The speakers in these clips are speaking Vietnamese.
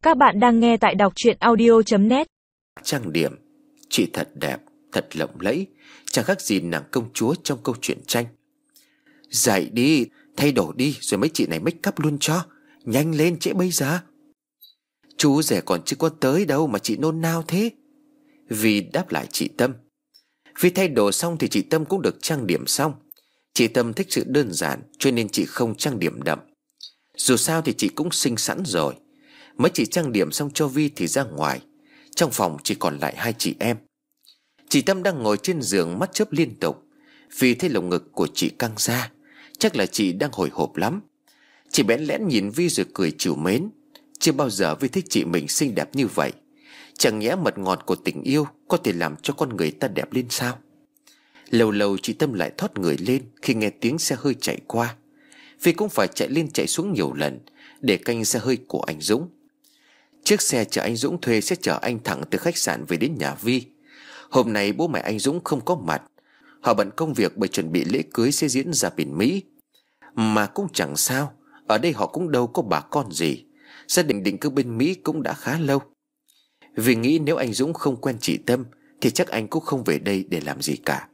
Các bạn đang nghe tại đọc truyện audio.net. Trang điểm, chị thật đẹp, thật lộng lẫy, chẳng khác gì nàng công chúa trong câu chuyện tranh. Dậy đi, thay đồ đi rồi mấy chị này make up luôn cho. Nhanh lên trễ bây giờ. Chú rể còn chưa có tới đâu mà chị nôn nao thế. Vi đáp lại chị Tâm. Vi thay đồ xong thì chị Tâm cũng được trang điểm xong. Chị Tâm thích sự đơn giản cho nên chị không trang điểm đậm. Dù sao thì chị cũng xinh sẵn rồi. Mấy chị trang điểm xong cho Vi thì ra ngoài. Trong phòng chỉ còn lại hai chị em. Chị Tâm đang ngồi trên giường mắt chớp liên tục. Vì thấy lồng ngực của chị căng ra. Chắc là chị đang hồi hộp lắm. Chị bẽn lẽn nhìn Vi rồi cười trìu mến. Chưa bao giờ Vi thích chị mình xinh đẹp như vậy. Chẳng nhẽ mật ngọt của tình yêu có thể làm cho con người ta đẹp lên sao? Lâu lâu chị Tâm lại thoát người lên khi nghe tiếng xe hơi chạy qua. Vi cũng phải chạy lên chạy xuống nhiều lần để canh xe hơi của anh Dũng. Chiếc xe chở anh Dũng thuê sẽ chở anh thẳng từ khách sạn về đến nhà Vi. Hôm nay bố mẹ anh Dũng không có mặt. Họ bận công việc bởi chuẩn bị lễ cưới sẽ diễn ra bên Mỹ. Mà cũng chẳng sao, ở đây họ cũng đâu có bà con gì. Gia đình định cư bên Mỹ cũng đã khá lâu. Vì nghĩ nếu anh Dũng không quen chị Tâm thì chắc anh cũng không về đây để làm gì cả.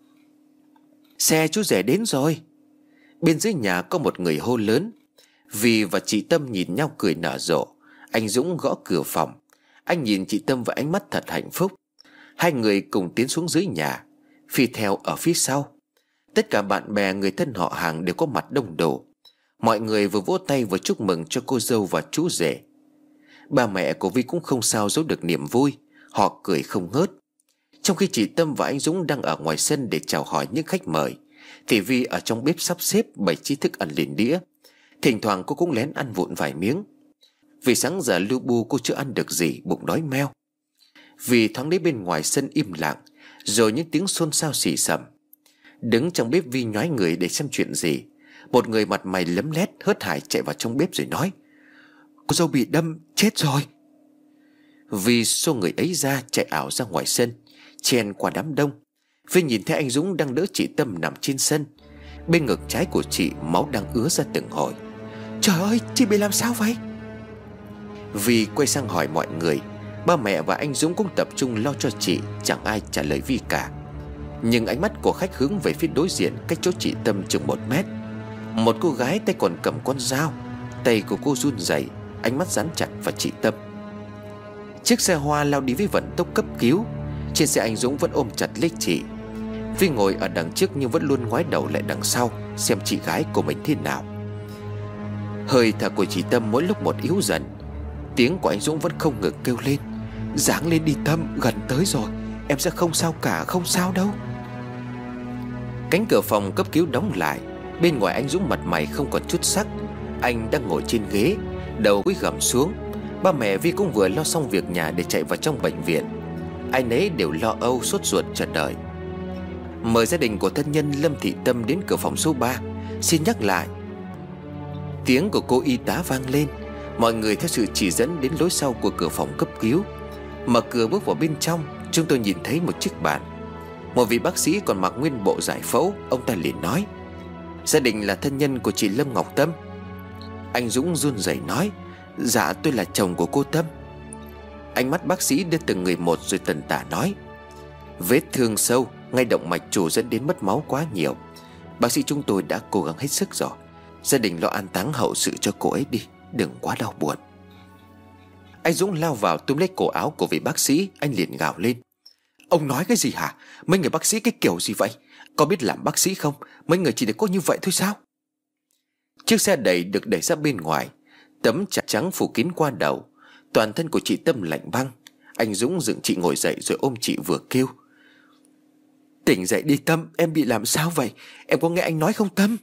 Xe chú rể đến rồi. Bên dưới nhà có một người hô lớn. Vì và chị Tâm nhìn nhau cười nở rộ. Anh Dũng gõ cửa phòng. Anh nhìn chị Tâm với ánh mắt thật hạnh phúc. Hai người cùng tiến xuống dưới nhà. Phi theo ở phía sau. Tất cả bạn bè người thân họ hàng đều có mặt đông đủ. Mọi người vừa vỗ tay vừa chúc mừng cho cô dâu và chú rể. Ba mẹ của Vi cũng không sao giấu được niềm vui. Họ cười không ngớt. Trong khi chị Tâm và anh Dũng đang ở ngoài sân để chào hỏi những khách mời, thì Vi ở trong bếp sắp xếp bày trí thức ăn lên đĩa. Thỉnh thoảng cô cũng lén ăn vụn vài miếng. Vì sáng giờ lu bu cô chưa ăn được gì, bụng đói meo. Vi thoáng đến bên ngoài sân im lặng. Rồi những tiếng xôn xao xì xầm. Đứng trong bếp Vi nhoái người để xem chuyện gì. Một người mặt mày lấm lét hớt hải chạy vào trong bếp rồi nói: "Cô dâu bị đâm, chết rồi." Vi xô người ấy ra chạy ảo ra ngoài sân, chen qua đám đông. Vi nhìn thấy anh Dũng đang đỡ chị Tâm nằm trên sân. Bên ngực trái của chị máu đang ứa ra từng hồi. "Trời ơi, chị bị làm sao vậy?" Vi quay sang hỏi mọi người. Ba mẹ và anh Dũng cũng tập trung lo cho chị. Chẳng ai trả lời Vi cả. Nhưng ánh mắt của khách hướng về phía đối diện, cách chỗ chị Tâm chừng 1 mét. Một cô gái tay còn cầm con dao. Tay của cô run rẩy, ánh mắt dán chặt vào chị Tâm. Chiếc xe hoa lao đi với vận tốc cấp cứu. Trên xe anh Dũng vẫn ôm chặt lấy chị. Vi ngồi ở đằng trước nhưng vẫn luôn ngoái đầu lại đằng sau, xem chị gái của mình thế nào. Hơi thở của chị Tâm mỗi lúc một yếu dần. Tiếng của anh Dũng vẫn không ngừng kêu lên: "Ráng lên đi Tâm, gần tới rồi. Em sẽ không sao cả, không sao đâu." Cánh cửa phòng cấp cứu đóng lại. Bên ngoài anh Dũng mặt mày không còn chút sắc. Anh đang ngồi trên ghế, đầu cúi gằm xuống. Ba mẹ Vi cũng vừa lo xong việc nhà để chạy vào trong bệnh viện. Ai nấy đều lo âu sốt ruột chờ đợi. Mời gia đình của thân nhân Lâm Thị Tâm đến cửa phòng số 3. Xin nhắc lại. Tiếng của cô y tá vang lên. Mọi người theo sự chỉ dẫn đến lối sau của cửa phòng cấp cứu. Mở cửa bước vào bên trong, chúng tôi nhìn thấy một chiếc bàn. Một vị bác sĩ còn mặc nguyên bộ giải phẫu. Ông ta liền nói: "Gia đình là thân nhân của chị Lâm Ngọc Tâm." Anh Dũng run rẩy nói: "Dạ, tôi là chồng của cô Tâm." Ánh mắt bác sĩ đưa từng người một rồi tần tả nói: "Vết thương sâu, ngay động mạch chủ dẫn đến mất máu quá nhiều. Bác sĩ chúng tôi đã cố gắng hết sức rồi. Gia đình lo an táng hậu sự cho cô ấy đi, đừng quá đau buồn." Anh Dũng lao vào túm lấy cổ áo của vị bác sĩ. Anh liền gào lên: "Ông nói cái gì hả? Mấy người bác sĩ cái kiểu gì vậy? Có biết làm bác sĩ không? Mấy người chỉ để có như vậy thôi sao?" Chiếc xe đẩy được đẩy ra bên ngoài. Tấm chăn trắng phủ kín qua đầu. Toàn thân của chị Tâm lạnh băng. Anh Dũng dựng chị ngồi dậy rồi ôm chị vừa kêu: "Tỉnh dậy đi Tâm, em bị làm sao vậy? Em có nghe anh nói không Tâm?"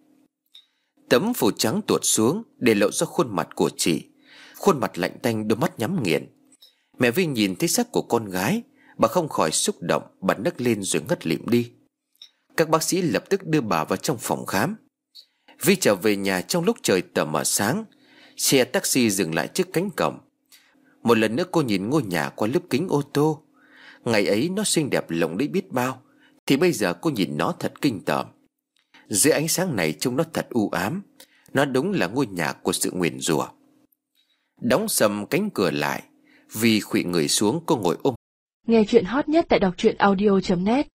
Tấm phủ trắng tuột xuống để lộ ra khuôn mặt của chị. Khuôn mặt lạnh tanh, đôi mắt nhắm nghiền. Mẹ Vi nhìn thấy xác của con gái, bà không khỏi xúc động. Bà nấc lên rồi ngất lịm đi. Các bác sĩ lập tức đưa bà vào trong phòng khám. Vi trở về nhà trong lúc trời tờ mờ sáng. Xe taxi dừng lại trước cánh cổng. Một lần nữa cô nhìn ngôi nhà qua lớp kính ô tô. Ngày ấy nó xinh đẹp lộng lẫy biết bao, thì bây giờ cô nhìn nó thật kinh tởm. Dưới ánh sáng này trông nó thật u ám. Nó đúng là ngôi nhà của sự nguyền rủa. đóng sầm cánh cửa lại. Vi khuỵu người xuống, cô ngồi ôm. Nghe chuyện hot nhất tại đọc truyện audio.net.